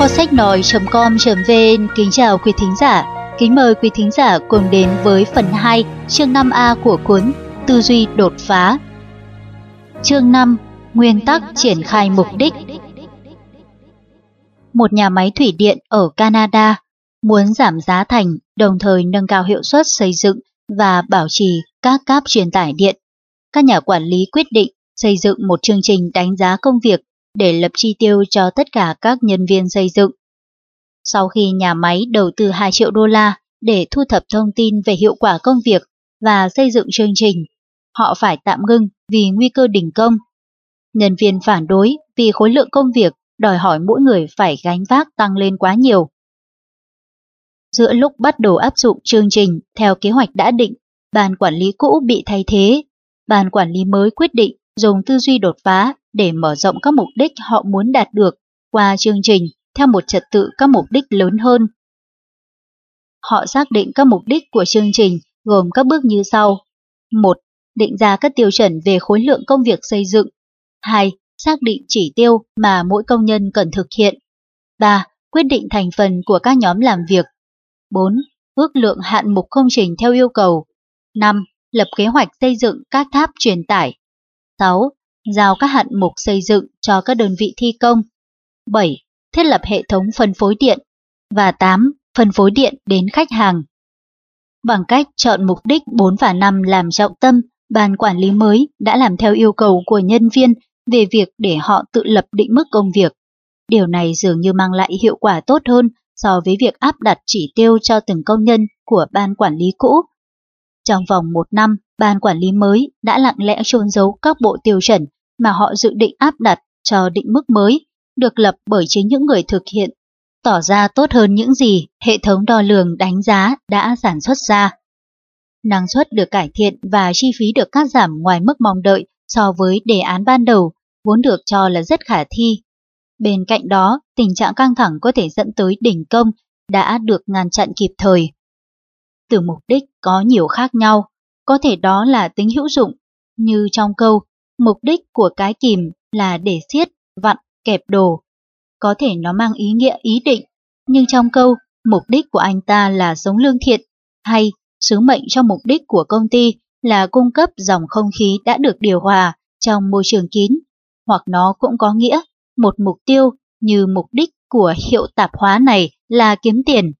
Kho sách nói.com.vn kính chào quý thính giả. Kính mời quý thính giả cùng đến với phần 2, chương 5A của cuốn Tư duy đột phá. Chương 5. Nguyên tắc triển khai mục đích. Một nhà máy thủy điện ở Canada muốn giảm giá thành, đồng thời nâng cao hiệu suất xây dựng và bảo trì các cáp truyền tải điện. Các nhà quản lý quyết định xây dựng một chương trình đánh giá công việc để lập chi tiêu cho tất cả các nhân viên xây dựng. Sau khi nhà máy đầu tư 2 triệu đô la để thu thập thông tin về hiệu quả công việc và xây dựng chương trình, họ phải tạm ngưng vì nguy cơ đình công. Nhân viên phản đối vì khối lượng công việc đòi hỏi mỗi người phải gánh vác tăng lên quá nhiều. Giữa lúc bắt đầu áp dụng chương trình theo kế hoạch đã định, ban quản lý cũ bị thay thế. Ban quản lý mới quyết định dùng tư duy đột phá để mở rộng các mục đích họ muốn đạt được qua chương trình theo một trật tự các mục đích lớn hơn. Họ xác định các mục đích của chương trình gồm các bước như sau. 1. Định ra các tiêu chuẩn về khối lượng công việc xây dựng. 2. Xác định chỉ tiêu mà mỗi công nhân cần thực hiện. 3. Quyết định thành phần của các nhóm làm việc. 4. Ước lượng hạn mục công trình theo yêu cầu. 5. Lập kế hoạch xây dựng các tháp truyền tải. 6. Giao các hạn mục xây dựng cho các đơn vị thi công. 7. Thiết lập hệ thống phân phối điện. Và 8. Phân phối điện đến khách hàng. Bằng cách chọn mục đích 4 và 5 làm trọng tâm, ban quản lý mới đã làm theo yêu cầu của nhân viên về việc để họ tự lập định mức công việc. Điều này dường như mang lại hiệu quả tốt hơn so với việc áp đặt chỉ tiêu cho từng công nhân của ban quản lý cũ. Trong vòng 1 năm, ban quản lý mới đã lặng lẽ chôn giấu các bộ tiêu chuẩn mà họ dự định áp đặt cho định mức mới, được lập bởi chính những người thực hiện, tỏ ra tốt hơn những gì hệ thống đo lường đánh giá đã sản xuất ra. Năng suất được cải thiện và chi phí được cắt giảm ngoài mức mong đợi so với đề án ban đầu, vốn được cho là rất khả thi. Bên cạnh đó, tình trạng căng thẳng có thể dẫn tới đình công đã được ngăn chặn kịp thời. Từ mục đích có nhiều khác nhau, có thể đó là tính hữu dụng, như trong câu, mục đích của cái kìm là để siết, vặn, kẹp đồ. Có thể nó mang ý nghĩa ý định, nhưng trong câu, mục đích của anh ta là sống lương thiện, hay sứ mệnh trong mục đích của công ty là cung cấp dòng không khí đã được điều hòa trong môi trường kín, hoặc nó cũng có nghĩa một mục tiêu như mục đích của hiệu tạp hóa này là kiếm tiền.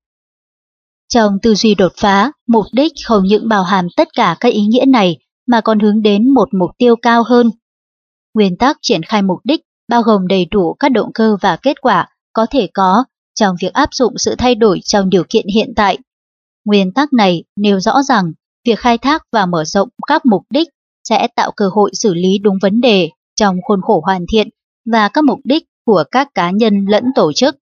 Trong tư duy đột phá, mục đích không những bao hàm tất cả các ý nghĩa này mà còn hướng đến một mục tiêu cao hơn. Nguyên tắc triển khai mục đích bao gồm đầy đủ các động cơ và kết quả có thể có trong việc áp dụng sự thay đổi trong điều kiện hiện tại. Nguyên tắc này nêu rõ rằng việc khai thác và mở rộng các mục đích sẽ tạo cơ hội xử lý đúng vấn đề trong khuôn khổ hoàn thiện và các mục đích của các cá nhân lẫn tổ chức.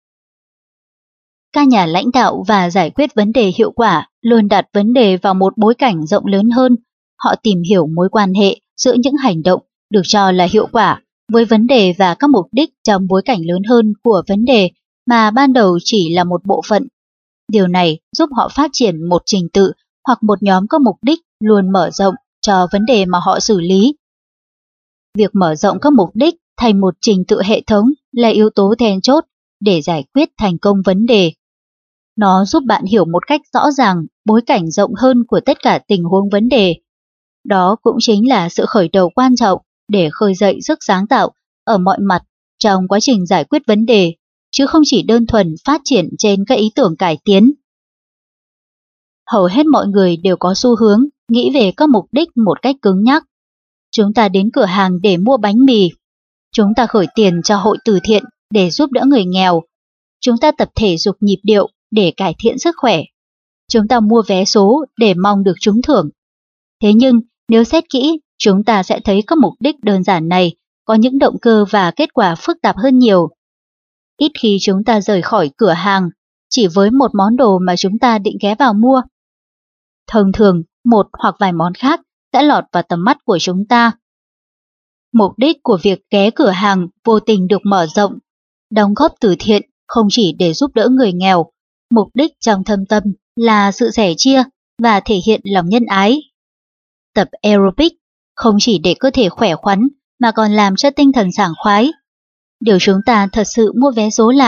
Các nhà lãnh đạo và giải quyết vấn đề hiệu quả luôn đặt vấn đề vào một bối cảnh rộng lớn hơn. Họ tìm hiểu mối quan hệ giữa những hành động được cho là hiệu quả với vấn đề và các mục đích trong bối cảnh lớn hơn của vấn đề mà ban đầu chỉ là một bộ phận. Điều này giúp họ phát triển một trình tự hoặc một nhóm có mục đích luôn mở rộng cho vấn đề mà họ xử lý. Việc mở rộng các mục đích thành một trình tự hệ thống là yếu tố then chốt để giải quyết thành công vấn đề. Nó giúp bạn hiểu một cách rõ ràng bối cảnh rộng hơn của tất cả tình huống vấn đề. Đó cũng chính là sự khởi đầu quan trọng để khơi dậy sức sáng tạo ở mọi mặt trong quá trình giải quyết vấn đề, chứ không chỉ đơn thuần phát triển trên các ý tưởng cải tiến. Hầu hết mọi người đều có xu hướng nghĩ về các mục đích một cách cứng nhắc. Chúng ta đến cửa hàng để mua bánh mì. Chúng ta khởi tiền cho hội từ thiện để giúp đỡ người nghèo. Chúng ta tập thể dục nhịp điệu để cải thiện sức khỏe. Chúng ta mua vé số để mong được trúng thưởng. Thế nhưng, nếu xét kỹ, chúng ta sẽ thấy các mục đích đơn giản này có những động cơ và kết quả phức tạp hơn nhiều. Ít khi chúng ta rời khỏi cửa hàng chỉ với một món đồ mà chúng ta định ghé vào mua. Thông thường, một hoặc vài món khác sẽ lọt vào tầm mắt của chúng ta. Mục đích của việc ghé cửa hàng vô tình được mở rộng. Đóng góp từ thiện không chỉ để giúp đỡ người nghèo, mục đích trong thâm tâm là sự sẻ chia và thể hiện lòng nhân ái. Tập aerobic không chỉ để cơ thể khỏe khoắn mà còn làm cho tinh thần sảng khoái. Điều chúng ta thật sự mua vé số là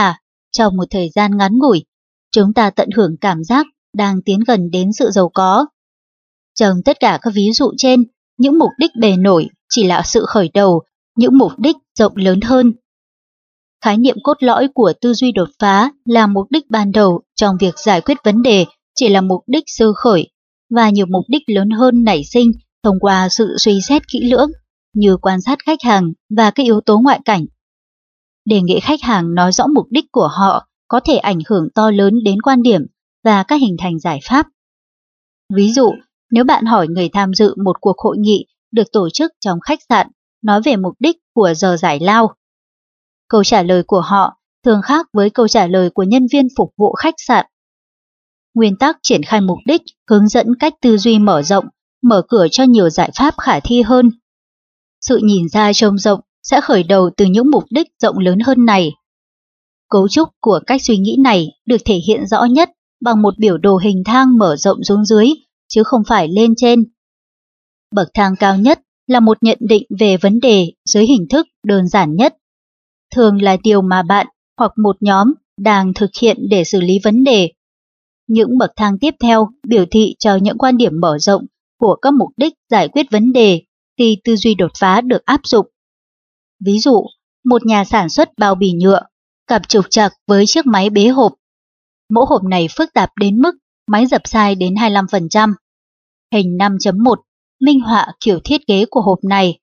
trong một thời gian ngắn ngủi, chúng ta tận hưởng cảm giác đang tiến gần đến sự giàu có. Trong tất cả các ví dụ trên, những mục đích bề nổi chỉ là sự khởi đầu, những mục đích rộng lớn hơn. Khái niệm cốt lõi của tư duy đột phá là mục đích ban đầu trong việc giải quyết vấn đề chỉ là mục đích sơ khởi, và nhiều mục đích lớn hơn nảy sinh thông qua sự suy xét kỹ lưỡng, như quan sát khách hàng và các yếu tố ngoại cảnh. Đề nghị khách hàng nói rõ mục đích của họ có thể ảnh hưởng to lớn đến quan điểm và các hình thành giải pháp. Ví dụ, nếu bạn hỏi người tham dự một cuộc hội nghị được tổ chức trong khách sạn nói về mục đích của giờ giải lao, câu trả lời của họ thường khác với câu trả lời của nhân viên phục vụ khách sạn. Nguyên tắc triển khai mục đích hướng dẫn cách tư duy mở rộng, mở cửa cho nhiều giải pháp khả thi hơn. Sự nhìn ra trông rộng sẽ khởi đầu từ những mục đích rộng lớn hơn này. Cấu trúc của cách suy nghĩ này được thể hiện rõ nhất bằng một biểu đồ hình thang mở rộng xuống dưới, chứ không phải lên trên. Bậc thang cao nhất là một nhận định về vấn đề dưới hình thức đơn giản nhất. Thường là điều mà bạn hoặc một nhóm đang thực hiện để xử lý vấn đề. Những bậc thang tiếp theo biểu thị cho những quan điểm mở rộng của các mục đích giải quyết vấn đề khi tư duy đột phá được áp dụng. Ví dụ, một nhà sản xuất bao bì nhựa gặp trục trặc với chiếc máy bế hộp. Mẫu hộp này phức tạp đến mức máy dập sai đến 25%. Hình 5.1 minh họa kiểu thiết kế của hộp này.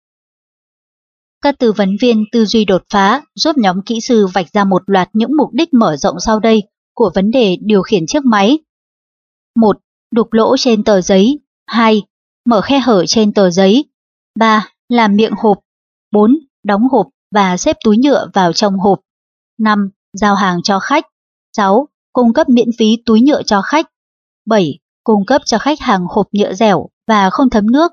Các tư vấn viên tư duy đột phá giúp nhóm kỹ sư vạch ra một loạt những mục đích mở rộng sau đây của vấn đề điều khiển chiếc máy. 1. Đục lỗ trên tờ giấy. 2. Mở khe hở trên tờ giấy. 3. Làm miệng hộp. 4. Đóng hộp và xếp túi nhựa vào trong hộp. 5. Giao hàng cho khách. 6. Cung cấp miễn phí túi nhựa cho khách. 7. Cung cấp cho khách hàng hộp nhựa dẻo và không thấm nước.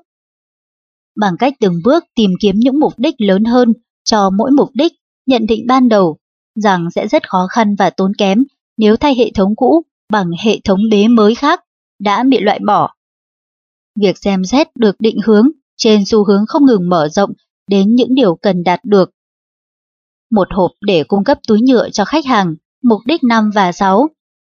Bằng cách từng bước tìm kiếm những mục đích lớn hơn cho mỗi mục đích, nhận định ban đầu rằng sẽ rất khó khăn và tốn kém nếu thay hệ thống cũ bằng hệ thống bế mới khác đã bị loại bỏ. Việc xem xét được định hướng trên xu hướng không ngừng mở rộng đến những điều cần đạt được. Một hộp để cung cấp túi nhựa cho khách hàng, mục đích 5 và 6.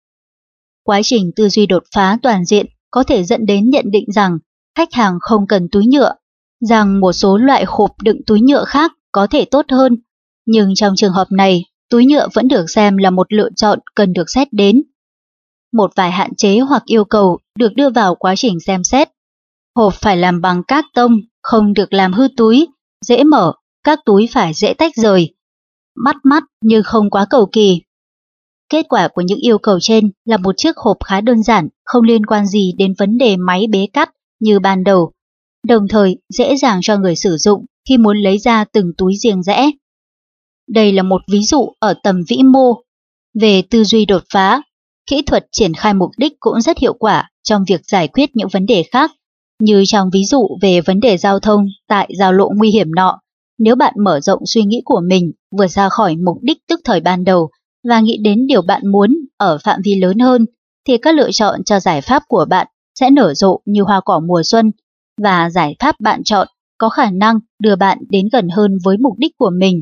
Quá trình tư duy đột phá toàn diện có thể dẫn đến nhận định rằng khách hàng không cần túi nhựa, rằng một số loại hộp đựng túi nhựa khác có thể tốt hơn, nhưng trong trường hợp này, túi nhựa vẫn được xem là một lựa chọn cần được xét đến. Một vài hạn chế hoặc yêu cầu được đưa vào quá trình xem xét. Hộp phải làm bằng các tông, không được làm hư túi, dễ mở, các túi phải dễ tách rời, bắt mắt nhưng không quá cầu kỳ. Kết quả của những yêu cầu trên là một chiếc hộp khá đơn giản, không liên quan gì đến vấn đề máy bế cắt như ban đầu, đồng thời dễ dàng cho người sử dụng khi muốn lấy ra từng túi riêng rẽ. Đây là một ví dụ ở tầm vĩ mô. Về tư duy đột phá, kỹ thuật triển khai mục đích cũng rất hiệu quả trong việc giải quyết những vấn đề khác, như trong ví dụ về vấn đề giao thông tại giao lộ nguy hiểm nọ. Nếu bạn mở rộng suy nghĩ của mình vượt ra khỏi mục đích tức thời ban đầu và nghĩ đến điều bạn muốn ở phạm vi lớn hơn, thì các lựa chọn cho giải pháp của bạn sẽ nở rộ như hoa cỏ mùa xuân, và giải pháp bạn chọn có khả năng đưa bạn đến gần hơn với mục đích của mình.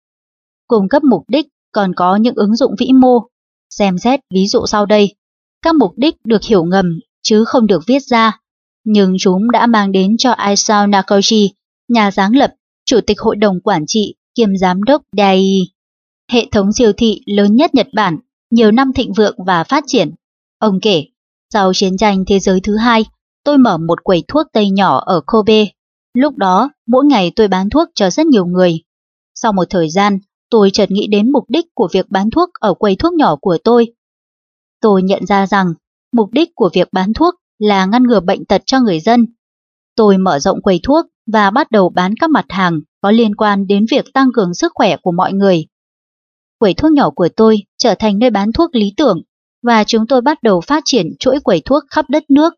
Cung cấp mục đích còn có những ứng dụng vĩ mô. Xem xét ví dụ sau đây. Các mục đích được hiểu ngầm chứ không được viết ra, nhưng chúng đã mang đến cho Isao Nakoshi, nhà sáng lập, chủ tịch hội đồng quản trị kiêm giám đốc Dai, hệ thống siêu thị lớn nhất Nhật Bản, nhiều năm thịnh vượng và phát triển. Ông kể, sau chiến tranh thế giới thứ hai, tôi mở một quầy thuốc tây nhỏ ở Kobe. Lúc đó, mỗi ngày tôi bán thuốc cho rất nhiều người. Sau một thời gian, tôi chợt nghĩ đến mục đích của việc bán thuốc ở quầy thuốc nhỏ của tôi. Tôi nhận ra rằng, mục đích của việc bán thuốc là ngăn ngừa bệnh tật cho người dân. Tôi mở rộng quầy thuốc và bắt đầu bán các mặt hàng có liên quan đến việc tăng cường sức khỏe của mọi người. Quầy thuốc nhỏ của tôi trở thành nơi bán thuốc lý tưởng, và chúng tôi bắt đầu phát triển chuỗi quầy thuốc khắp đất nước.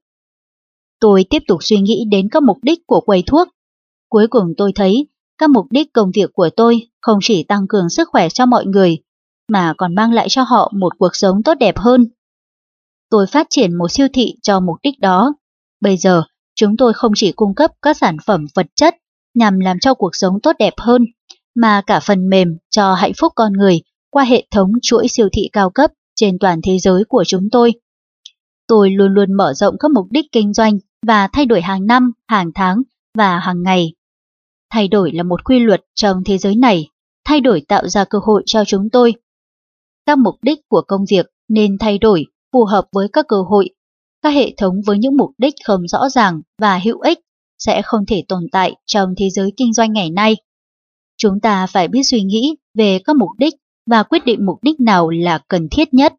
Tôi tiếp tục suy nghĩ đến các mục đích của quầy thuốc. Cuối cùng tôi thấy các mục đích công việc của tôi không chỉ tăng cường sức khỏe cho mọi người, mà còn mang lại cho họ một cuộc sống tốt đẹp hơn. Tôi phát triển một siêu thị cho mục đích đó. Bây giờ, chúng tôi không chỉ cung cấp các sản phẩm vật chất nhằm làm cho cuộc sống tốt đẹp hơn, mà cả phần mềm cho hạnh phúc con người qua hệ thống chuỗi siêu thị cao cấp trên toàn thế giới của chúng tôi. Tôi luôn luôn mở rộng các mục đích kinh doanh và thay đổi hàng năm, hàng tháng và hàng ngày. Thay đổi là một quy luật trong thế giới này, thay đổi tạo ra cơ hội cho chúng tôi. Các mục đích của công việc nên thay đổi phù hợp với các cơ hội. Các hệ thống với những mục đích không rõ ràng và hữu ích sẽ không thể tồn tại trong thế giới kinh doanh ngày nay. Chúng ta phải biết suy nghĩ về các mục đích và quyết định mục đích nào là cần thiết nhất.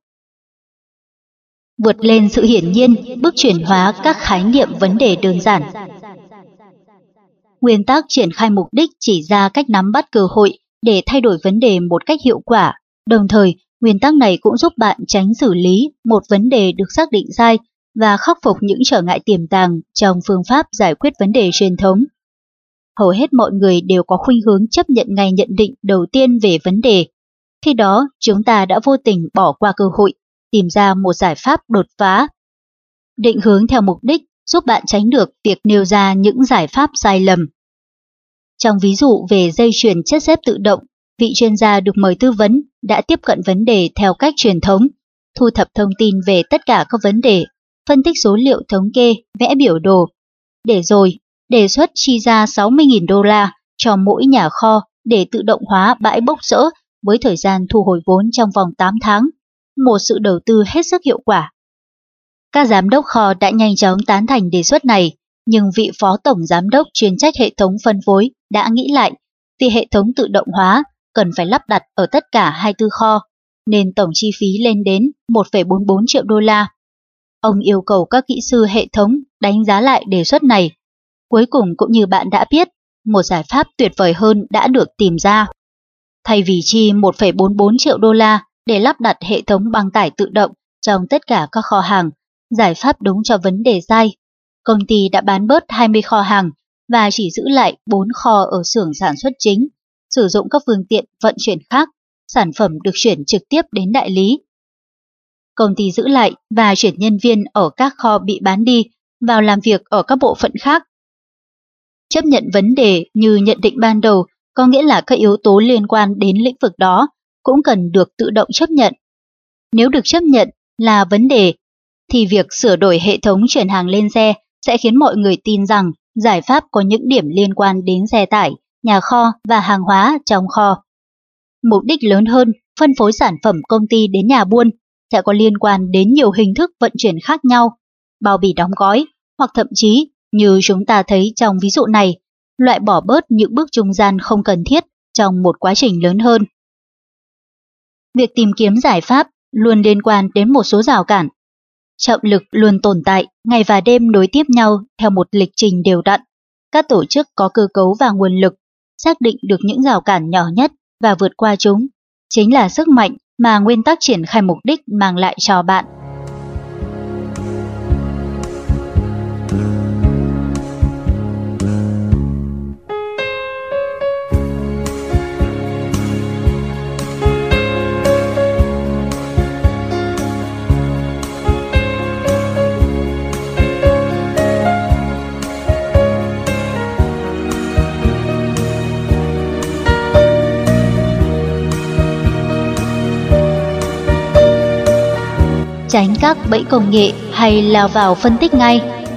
Vượt lên sự hiển nhiên, bước chuyển hóa các khái niệm vấn đề đơn giản. Nguyên tắc triển khai mục đích chỉ ra cách nắm bắt cơ hội để thay đổi vấn đề một cách hiệu quả. Đồng thời, nguyên tắc này cũng giúp bạn tránh xử lý một vấn đề được xác định sai và khắc phục những trở ngại tiềm tàng trong phương pháp giải quyết vấn đề truyền thống. Hầu hết mọi người đều có khuynh hướng chấp nhận ngay nhận định đầu tiên về vấn đề. Khi đó, chúng ta đã vô tình bỏ qua cơ hội, tìm ra một giải pháp đột phá. Định hướng theo mục đích giúp bạn tránh được việc nêu ra những giải pháp sai lầm. Trong ví dụ về dây chuyền chất xếp tự động, vị chuyên gia được mời tư vấn đã tiếp cận vấn đề theo cách truyền thống, thu thập thông tin về tất cả các vấn đề, phân tích số liệu thống kê, vẽ biểu đồ, để rồi đề xuất chi ra 60.000 đô la cho mỗi nhà kho để tự động hóa bãi bốc rỡ với thời gian thu hồi vốn trong vòng 8 tháng, một sự đầu tư hết sức hiệu quả. Các giám đốc kho đã nhanh chóng tán thành đề xuất này, nhưng vị phó tổng giám đốc chuyên trách hệ thống phân phối đã nghĩ lại, vì hệ thống tự động hóa cần phải lắp đặt ở tất cả 24 kho, nên tổng chi phí lên đến 1,44 triệu đô la. Ông yêu cầu các kỹ sư hệ thống đánh giá lại đề xuất này. Cuối cùng cũng như bạn đã biết, một giải pháp tuyệt vời hơn đã được tìm ra. Thay vì chi 1,44 triệu đô la để lắp đặt hệ thống băng tải tự động trong tất cả các kho hàng, giải pháp đúng cho vấn đề sai. Công ty đã bán bớt 20 kho hàng và chỉ giữ lại 4 kho ở xưởng sản xuất chính, sử dụng các phương tiện vận chuyển khác, sản phẩm được chuyển trực tiếp đến đại lý. Công ty giữ lại và chuyển nhân viên ở các kho bị bán đi vào làm việc ở các bộ phận khác. Chấp nhận vấn đề như nhận định ban đầu có nghĩa là các yếu tố liên quan đến lĩnh vực đó cũng cần được tự động chấp nhận. Nếu được chấp nhận là vấn đề, thì việc sửa đổi hệ thống chuyển hàng lên xe sẽ khiến mọi người tin rằng giải pháp có những điểm liên quan đến xe tải, nhà kho và hàng hóa trong kho. Mục đích lớn hơn, phân phối sản phẩm công ty đến nhà buôn sẽ có liên quan đến nhiều hình thức vận chuyển khác nhau, bao bì đóng gói, hoặc thậm chí, như chúng ta thấy trong ví dụ này, loại bỏ bớt những bước trung gian không cần thiết trong một quá trình lớn hơn. Việc tìm kiếm giải pháp luôn liên quan đến một số rào cản. Trọng lực luôn tồn tại, ngày và đêm nối tiếp nhau theo một lịch trình đều đặn. Các tổ chức có cơ cấu và nguồn lực xác định được những rào cản nhỏ nhất và vượt qua chúng, chính là sức mạnh mà nguyên tắc triển khai mục đích mang lại cho bạn. Tránh các bẫy công nghệ hay lao vào phân tích ngay.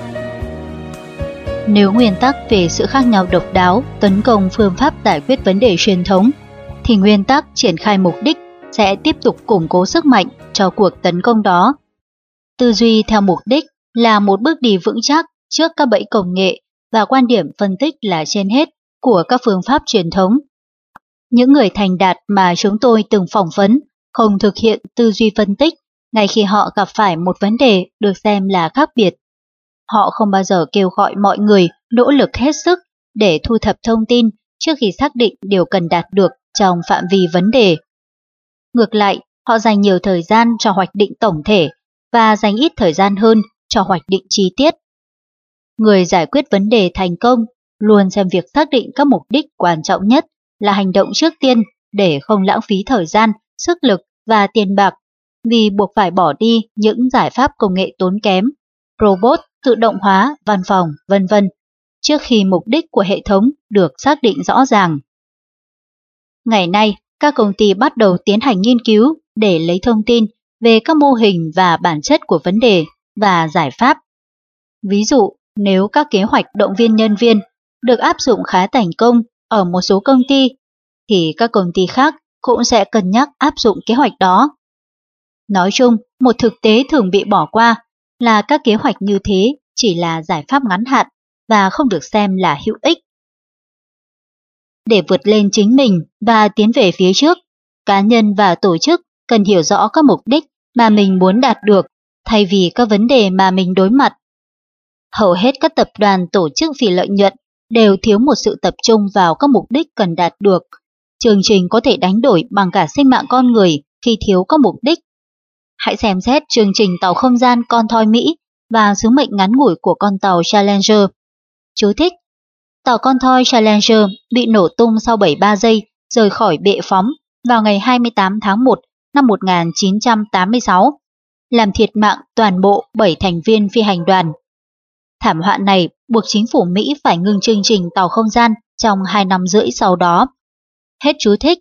Nếu nguyên tắc về sự khác nhau độc đáo tấn công phương pháp giải quyết vấn đề truyền thống, thì nguyên tắc triển khai mục đích sẽ tiếp tục củng cố sức mạnh cho cuộc tấn công đó. Tư duy theo mục đích là một bước đi vững chắc trước các bẫy công nghệ và quan điểm phân tích là trên hết của các phương pháp truyền thống. Những người thành đạt mà chúng tôi từng phỏng vấn không thực hiện tư duy phân tích ngay khi họ gặp phải một vấn đề được xem là khác biệt. Họ không bao giờ kêu gọi mọi người nỗ lực hết sức để thu thập thông tin trước khi xác định điều cần đạt được trong phạm vi vấn đề. Ngược lại, họ dành nhiều thời gian cho hoạch định tổng thể và dành ít thời gian hơn cho hoạch định chi tiết. Người giải quyết vấn đề thành công luôn xem việc xác định các mục đích quan trọng nhất là hành động trước tiên để không lãng phí thời gian, sức lực và tiền bạc, vì buộc phải bỏ đi những giải pháp công nghệ tốn kém, robot, tự động hóa, văn phòng, vân vân, trước khi mục đích của hệ thống được xác định rõ ràng. Ngày nay, các công ty bắt đầu tiến hành nghiên cứu để lấy thông tin về các mô hình và bản chất của vấn đề và giải pháp. Ví dụ, nếu các kế hoạch động viên nhân viên được áp dụng khá thành công ở một số công ty, thì các công ty khác cũng sẽ cân nhắc áp dụng kế hoạch đó. Nói chung, một thực tế thường bị bỏ qua là các kế hoạch như thế chỉ là giải pháp ngắn hạn và không được xem là hữu ích. Để vượt lên chính mình và tiến về phía trước, cá nhân và tổ chức cần hiểu rõ các mục đích mà mình muốn đạt được thay vì các vấn đề mà mình đối mặt. Hầu hết các tập đoàn tổ chức phi lợi nhuận đều thiếu một sự tập trung vào các mục đích cần đạt được. Chương trình có thể đánh đổi bằng cả sinh mạng con người khi thiếu các mục đích. Hãy xem xét chương trình tàu không gian con thoi Mỹ và sứ mệnh ngắn ngủi của con tàu Challenger. Chú thích: tàu con thoi Challenger bị nổ tung sau 73 giây rời khỏi bệ phóng vào ngày 28 tháng 1 năm 1986, làm thiệt mạng toàn bộ 7 thành viên phi hành đoàn. Thảm họa này buộc chính phủ Mỹ phải ngừng chương trình tàu không gian trong 2 năm rưỡi sau đó. Hết chú thích.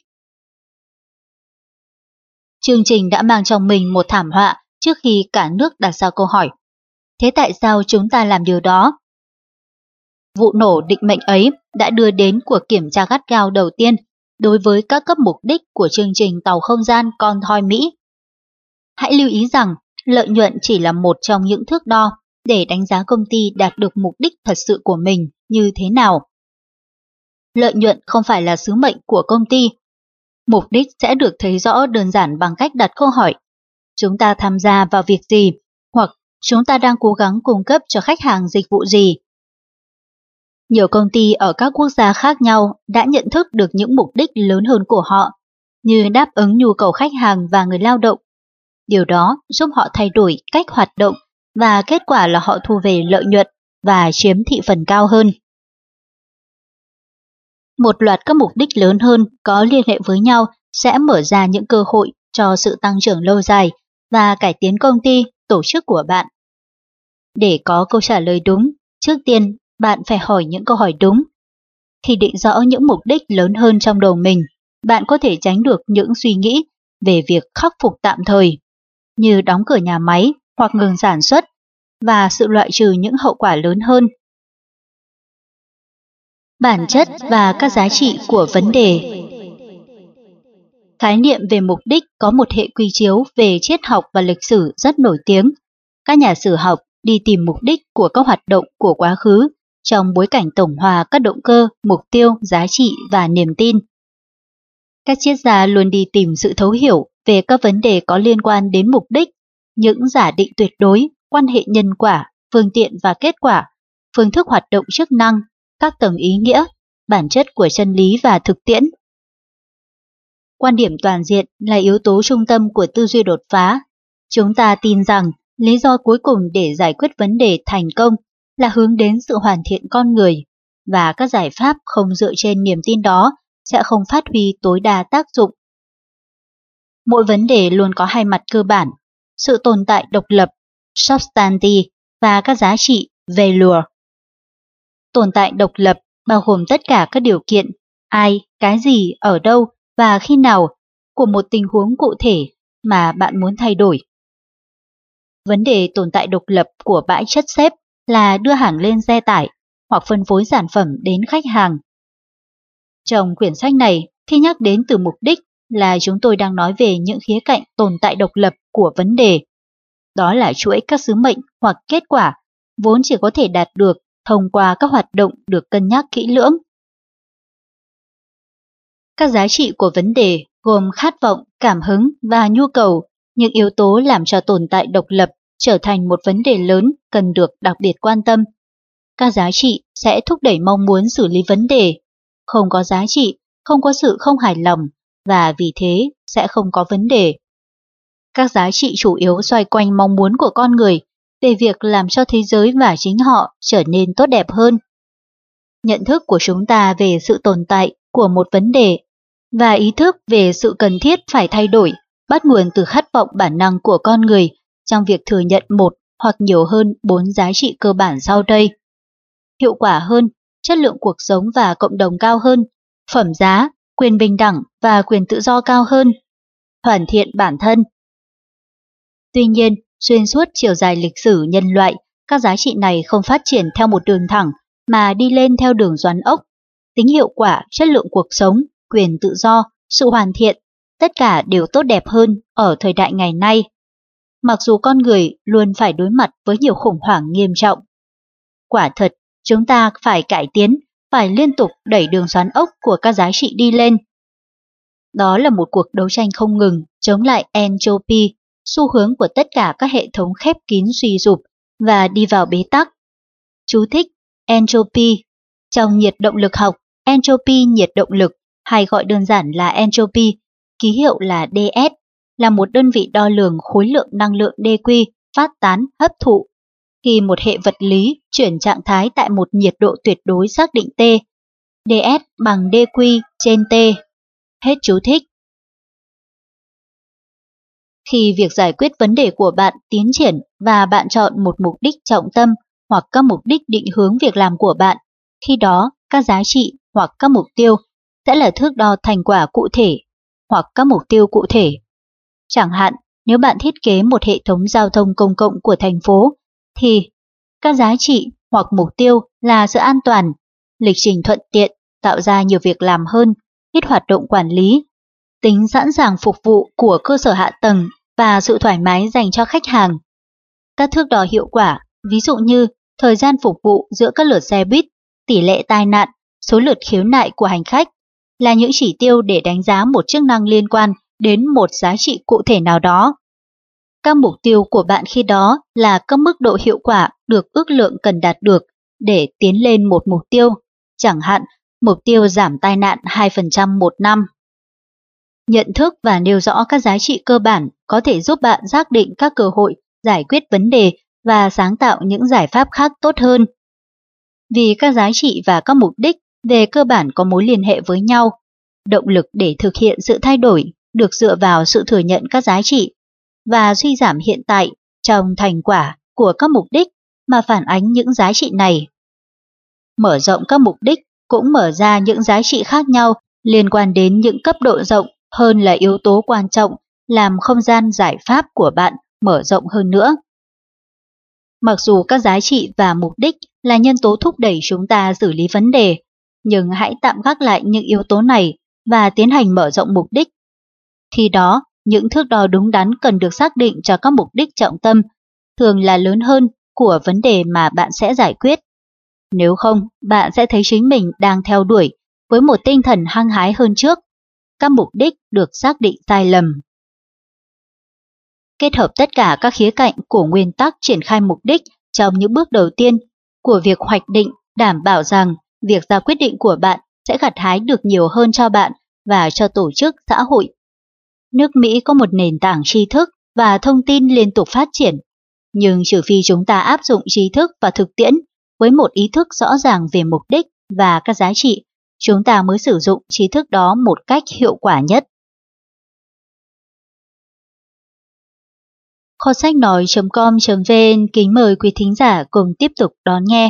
Chương trình đã mang trong mình một thảm họa trước khi cả nước đặt ra câu hỏi: thế tại sao chúng ta làm điều đó? Vụ nổ định mệnh ấy đã đưa đến cuộc kiểm tra gắt gao đầu tiên đối với các cấp mục đích của chương trình tàu không gian con thoi Mỹ. Hãy lưu ý rằng lợi nhuận chỉ là một trong những thước đo để đánh giá công ty đạt được mục đích thật sự của mình như thế nào. Lợi nhuận không phải là sứ mệnh của công ty. Mục đích sẽ được thấy rõ đơn giản bằng cách đặt câu hỏi: chúng ta tham gia vào việc gì, hoặc chúng ta đang cố gắng cung cấp cho khách hàng dịch vụ gì. Nhiều công ty ở các quốc gia khác nhau đã nhận thức được những mục đích lớn hơn của họ, như đáp ứng nhu cầu khách hàng và người lao động. Điều đó giúp họ thay đổi cách hoạt động và kết quả là họ thu về lợi nhuận và chiếm thị phần cao hơn. Một loạt các mục đích lớn hơn có liên hệ với nhau sẽ mở ra những cơ hội cho sự tăng trưởng lâu dài và cải tiến công ty, tổ chức của bạn. Để có câu trả lời đúng, trước tiên bạn phải hỏi những câu hỏi đúng. Khi định rõ những mục đích lớn hơn trong đầu mình, bạn có thể tránh được những suy nghĩ về việc khắc phục tạm thời, như đóng cửa nhà máy hoặc ngừng sản xuất, và sự loại trừ những hậu quả lớn hơn. Bản chất và các giá trị của vấn đề. Khái niệm về mục đích có một hệ quy chiếu về triết học và lịch sử rất nổi tiếng. Các nhà sử học đi tìm mục đích của các hoạt động của quá khứ trong bối cảnh tổng hòa các động cơ, mục tiêu, giá trị và niềm tin. Các triết gia luôn đi tìm sự thấu hiểu về các vấn đề có liên quan đến mục đích, những giả định tuyệt đối, quan hệ nhân quả, phương tiện và kết quả, phương thức hoạt động chức năng, các tầng ý nghĩa, bản chất của chân lý và thực tiễn. Quan điểm toàn diện là yếu tố trung tâm của tư duy đột phá. Chúng ta tin rằng lý do cuối cùng để giải quyết vấn đề thành công là hướng đến sự hoàn thiện con người, và các giải pháp không dựa trên niềm tin đó sẽ không phát huy tối đa tác dụng. Mỗi vấn đề luôn có hai mặt cơ bản: sự tồn tại độc lập, substantive, và các giá trị, value. Tồn tại độc lập bao gồm tất cả các điều kiện, ai, cái gì, ở đâu và khi nào của một tình huống cụ thể mà bạn muốn thay đổi. Vấn đề tồn tại độc lập của bãi chất xếp là đưa hàng lên xe tải hoặc phân phối sản phẩm đến khách hàng. Trong quyển sách này, khi nhắc đến từ mục đích là chúng tôi đang nói về những khía cạnh tồn tại độc lập của vấn đề. Đó là chuỗi các sứ mệnh hoặc kết quả vốn chỉ có thể đạt được thông qua các hoạt động được cân nhắc kỹ lưỡng. Các giá trị của vấn đề gồm khát vọng, cảm hứng và nhu cầu, những yếu tố làm cho tồn tại độc lập trở thành một vấn đề lớn cần được đặc biệt quan tâm. Các giá trị sẽ thúc đẩy mong muốn xử lý vấn đề. Không có giá trị, không có sự không hài lòng, và vì thế sẽ không có vấn đề. Các giá trị chủ yếu xoay quanh mong muốn của con người về việc làm cho thế giới và chính họ trở nên tốt đẹp hơn. Nhận thức của chúng ta về sự tồn tại của một vấn đề và ý thức về sự cần thiết phải thay đổi bắt nguồn từ khát vọng bản năng của con người trong việc thừa nhận một hoặc nhiều hơn 4 giá trị cơ bản sau đây: hiệu quả hơn, chất lượng cuộc sống và cộng đồng cao hơn, phẩm giá, quyền bình đẳng và quyền tự do cao hơn, hoàn thiện bản thân. Tuy nhiên, xuyên suốt chiều dài lịch sử nhân loại, các giá trị này không phát triển theo một đường thẳng mà đi lên theo đường xoắn ốc. Tính hiệu quả, chất lượng cuộc sống, quyền tự do, sự hoàn thiện, tất cả đều tốt đẹp hơn ở thời đại ngày nay. Mặc dù con người luôn phải đối mặt với nhiều khủng hoảng nghiêm trọng. Quả thật, chúng ta phải cải tiến, phải liên tục đẩy đường xoắn ốc của các giá trị đi lên. Đó là một cuộc đấu tranh không ngừng chống lại entropy, xu hướng của tất cả các hệ thống khép kín suy sụp và đi vào bế tắc. Chú thích: entropy. Trong nhiệt động lực học, entropy nhiệt động lực, hay gọi đơn giản là entropy, ký hiệu là ds, là một đơn vị đo lường khối lượng năng lượng dq phát tán hấp thụ khi một hệ vật lý chuyển trạng thái tại một nhiệt độ tuyệt đối xác định T. ds bằng dq trên T. Hết chú thích. Khi việc giải quyết vấn đề của bạn tiến triển và bạn chọn một mục đích trọng tâm hoặc các mục đích định hướng việc làm của bạn, khi đó các giá trị hoặc các mục tiêu sẽ là thước đo thành quả cụ thể hoặc các mục tiêu cụ thể. Chẳng hạn, nếu bạn thiết kế một hệ thống giao thông công cộng của thành phố, thì các giá trị hoặc mục tiêu là sự an toàn, lịch trình thuận tiện, tạo ra nhiều việc làm hơn, ít hoạt động quản lý, tính sẵn sàng phục vụ của cơ sở hạ tầng và sự thoải mái dành cho khách hàng. Các thước đo hiệu quả, ví dụ như thời gian phục vụ giữa các lượt xe buýt, tỷ lệ tai nạn, số lượt khiếu nại của hành khách, là những chỉ tiêu để đánh giá một chức năng liên quan đến một giá trị cụ thể nào đó. Các mục tiêu của bạn khi đó là các mức độ hiệu quả được ước lượng cần đạt được để tiến lên một mục tiêu, chẳng hạn mục tiêu giảm tai nạn 2% một năm. Nhận thức và nêu rõ các giá trị cơ bản có thể giúp bạn xác định các cơ hội, giải quyết vấn đề và sáng tạo những giải pháp khác tốt hơn. Vì các giá trị và các mục đích về cơ bản có mối liên hệ với nhau, động lực để thực hiện sự thay đổi được dựa vào sự thừa nhận các giá trị và suy giảm hiện tại trong thành quả của các mục đích mà phản ánh những giá trị này. Mở rộng các mục đích cũng mở ra những giá trị khác nhau liên quan đến những cấp độ rộng hơn là yếu tố quan trọng làm không gian giải pháp của bạn mở rộng hơn nữa. Mặc dù các giá trị và mục đích là nhân tố thúc đẩy chúng ta xử lý vấn đề, nhưng hãy tạm gác lại những yếu tố này và tiến hành mở rộng mục đích. Khi đó, những thước đo đúng đắn cần được xác định cho các mục đích trọng tâm, thường là lớn hơn của vấn đề mà bạn sẽ giải quyết. Nếu không, bạn sẽ thấy chính mình đang theo đuổi với một tinh thần hăng hái hơn trước. Các mục đích được xác định sai lầm. Kết hợp tất cả các khía cạnh của nguyên tắc triển khai mục đích trong những bước đầu tiên của việc hoạch định, đảm bảo rằng việc ra quyết định của bạn sẽ gặt hái được nhiều hơn cho bạn và cho tổ chức xã hội. Nước Mỹ có một nền tảng tri thức và thông tin liên tục phát triển, nhưng trừ phi chúng ta áp dụng tri thức và thực tiễn với một ý thức rõ ràng về mục đích và các giá trị, chúng ta mới sử dụng tri thức đó một cách hiệu quả nhất. Kho sách nói.com.vn kính mời quý thính giả cùng tiếp tục đón nghe.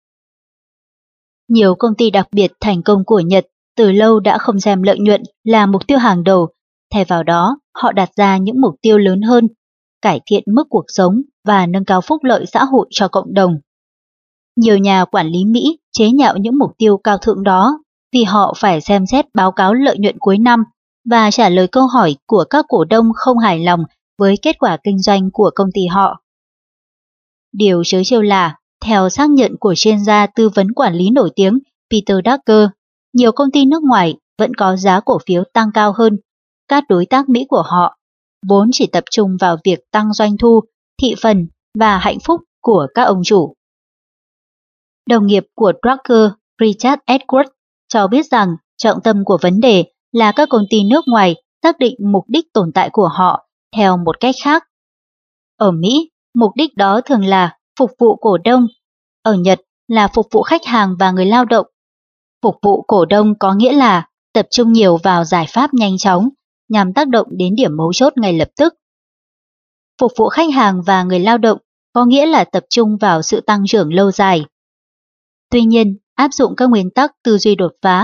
Nhiều công ty đặc biệt thành công của Nhật từ lâu đã không xem lợi nhuận là mục tiêu hàng đầu, thay vào đó họ đặt ra những mục tiêu lớn hơn, cải thiện mức cuộc sống và nâng cao phúc lợi xã hội cho cộng đồng. Nhiều nhà quản lý Mỹ chế nhạo những mục tiêu cao thượng đó vì họ phải xem xét báo cáo lợi nhuận cuối năm và trả lời câu hỏi của các cổ đông không hài lòng với kết quả kinh doanh của công ty họ. Điều trớ trêu là, theo xác nhận của chuyên gia tư vấn quản lý nổi tiếng Peter Drucker, nhiều công ty nước ngoài vẫn có giá cổ phiếu tăng cao hơn các đối tác Mỹ của họ, vốn chỉ tập trung vào việc tăng doanh thu, thị phần và hạnh phúc của các ông chủ. Đồng nghiệp của Drucker, Richard Edwards, cho biết rằng trọng tâm của vấn đề là các công ty nước ngoài xác định mục đích tồn tại của họ theo một cách khác. Ở Mỹ, mục đích đó thường là phục vụ cổ đông. Ở Nhật là phục vụ khách hàng và người lao động. Phục vụ cổ đông có nghĩa là tập trung nhiều vào giải pháp nhanh chóng nhằm tác động đến điểm mấu chốt ngay lập tức. Phục vụ khách hàng và người lao động có nghĩa là tập trung vào sự tăng trưởng lâu dài. Tuy nhiên, áp dụng các nguyên tắc tư duy đột phá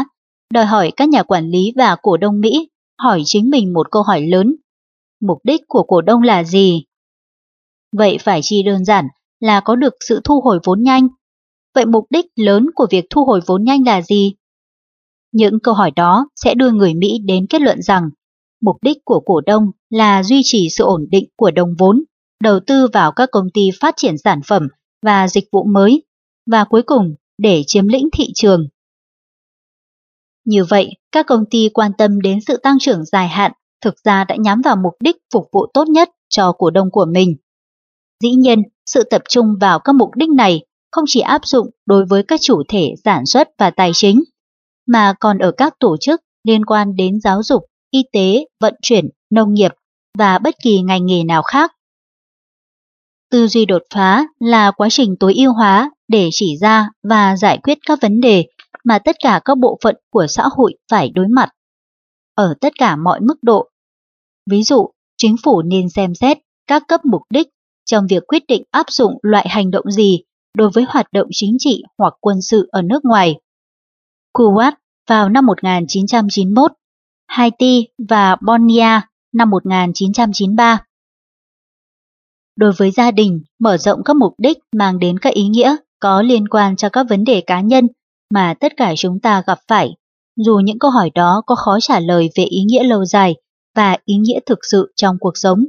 đòi hỏi các nhà quản lý và cổ đông Mỹ hỏi chính mình một câu hỏi lớn. Mục đích của cổ đông là gì? Vậy phải chi đơn giản là có được sự thu hồi vốn nhanh. Vậy mục đích lớn của việc thu hồi vốn nhanh là gì? Những câu hỏi đó sẽ đưa người Mỹ đến kết luận rằng mục đích của cổ đông là duy trì sự ổn định của đồng vốn, đầu tư vào các công ty phát triển sản phẩm và dịch vụ mới, và cuối cùng để chiếm lĩnh thị trường. Như vậy, các công ty quan tâm đến sự tăng trưởng dài hạn thực ra đã nhắm vào mục đích phục vụ tốt nhất cho cổ đông của mình. Dĩ nhiên, sự tập trung vào các mục đích này không chỉ áp dụng đối với các chủ thể sản xuất và tài chính, mà còn ở các tổ chức liên quan đến giáo dục, y tế, vận chuyển, nông nghiệp và bất kỳ ngành nghề nào khác. Tư duy đột phá là quá trình tối ưu hóa để chỉ ra và giải quyết các vấn đề mà tất cả các bộ phận của xã hội phải đối mặt, ở tất cả mọi mức độ. Ví dụ, chính phủ nên xem xét các cấp mục đích trong việc quyết định áp dụng loại hành động gì đối với hoạt động chính trị hoặc quân sự ở nước ngoài. Kuwait vào năm 1991, Haiti và Bosnia năm 1993. Đối với gia đình, mở rộng các mục đích mang đến các ý nghĩa có liên quan cho các vấn đề cá nhân mà tất cả chúng ta gặp phải, dù những câu hỏi đó có khó trả lời về ý nghĩa lâu dài và ý nghĩa thực sự trong cuộc sống.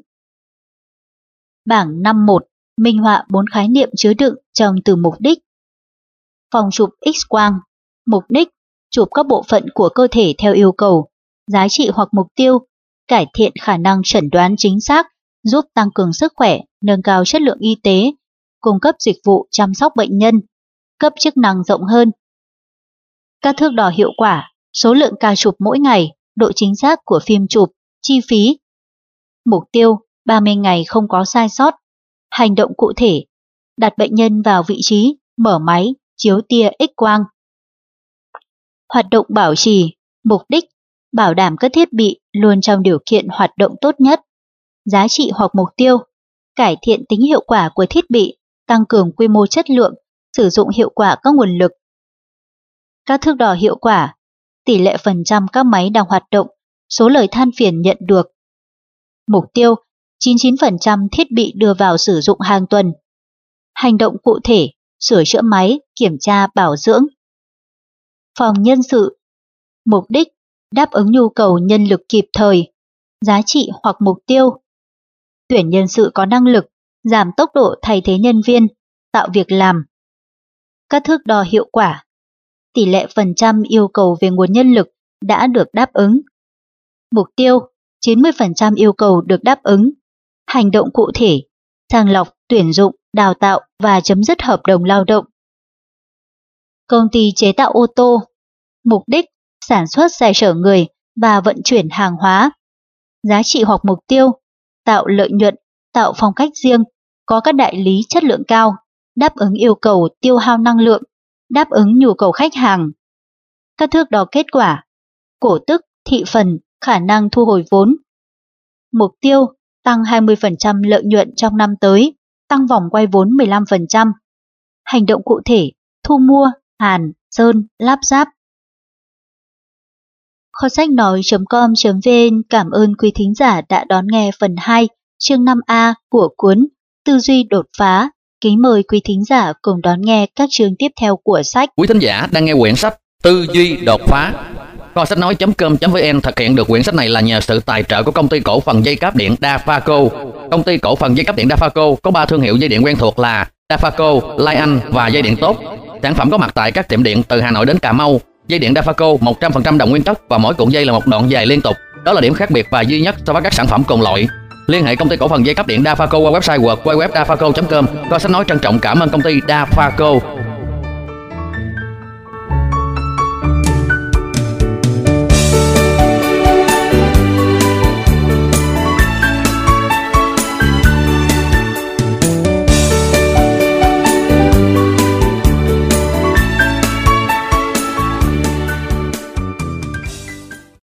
Bảng 5.1 minh họa 4 khái niệm chứa đựng trong từ mục đích. Phòng chụp X-quang. Mục đích: chụp các bộ phận của cơ thể theo yêu cầu, giá trị hoặc mục tiêu, cải thiện khả năng chẩn đoán chính xác, giúp tăng cường sức khỏe, nâng cao chất lượng y tế, cung cấp dịch vụ chăm sóc bệnh nhân, cấp chức năng rộng hơn. Các thước đo hiệu quả: số lượng ca chụp mỗi ngày, độ chính xác của phim chụp, chi phí. Mục tiêu: 30 ngày không có sai sót. Hành động cụ thể: đặt bệnh nhân vào vị trí, mở máy, chiếu tia X-quang. Hoạt động bảo trì. Mục đích: bảo đảm các thiết bị luôn trong điều kiện hoạt động tốt nhất. Giá trị hoặc mục tiêu: cải thiện tính hiệu quả của thiết bị, tăng cường quy mô chất lượng, sử dụng hiệu quả các nguồn lực. Các thước đo hiệu quả: tỷ lệ phần trăm các máy đang hoạt động, số lời than phiền nhận được. Mục tiêu: 99% thiết bị đưa vào sử dụng hàng tuần. Hành động cụ thể: sửa chữa máy, kiểm tra, bảo dưỡng. Phòng nhân sự. Mục đích: đáp ứng nhu cầu nhân lực kịp thời. Giá trị hoặc mục tiêu: tuyển nhân sự có năng lực, giảm tốc độ thay thế nhân viên, tạo việc làm. Các thước đo hiệu quả: tỷ lệ phần trăm yêu cầu về nguồn nhân lực đã được đáp ứng. Mục tiêu: 90% yêu cầu được đáp ứng. Hành động cụ thể: sàng lọc, tuyển dụng, đào tạo và chấm dứt hợp đồng lao động. Công ty chế tạo ô tô. Mục đích: sản xuất xe chở người và vận chuyển hàng hóa. Giá trị hoặc mục tiêu: tạo lợi nhuận, tạo phong cách riêng, có các đại lý chất lượng cao, đáp ứng yêu cầu tiêu hao năng lượng, đáp ứng nhu cầu khách hàng. Các thước đo kết quả: cổ tức, thị phần, khả năng thu hồi vốn. Mục tiêu: tăng 20% lợi nhuận trong năm tới, tăng vòng quay vốn 15%. Hành động cụ thể: thu mua, hàn, sơn, lắp ráp. Kho sách nói.com.vn cảm ơn quý thính giả đã đón nghe phần 2, chương 5A của cuốn Tư duy đột phá. Kính mời quý thính giả cùng đón nghe các chương tiếp theo của sách. Quý thính giả đang nghe quyển sách Tư duy đột phá. Kho sách nói.com.vn thực hiện được quyển sách này là nhờ sự tài trợ của công ty cổ phần dây cáp điện Dafaco. Công ty cổ phần dây cáp điện Dafaco có 3 thương hiệu dây điện quen thuộc là Dafaco, Lai Anh và dây điện tốt. Sản phẩm có mặt tại các tiệm điện từ Hà Nội đến Cà Mau. Dây điện Dafaco 100% đồng nguyên chất và mỗi cuộn dây là một đoạn dài liên tục. Đó là điểm khác biệt và duy nhất so với các sản phẩm cùng loại. Liên hệ công ty cổ phần dây cáp điện Dafaco qua website www.dafaco.com. Kho sách nói trân trọng cảm ơn công ty Dafaco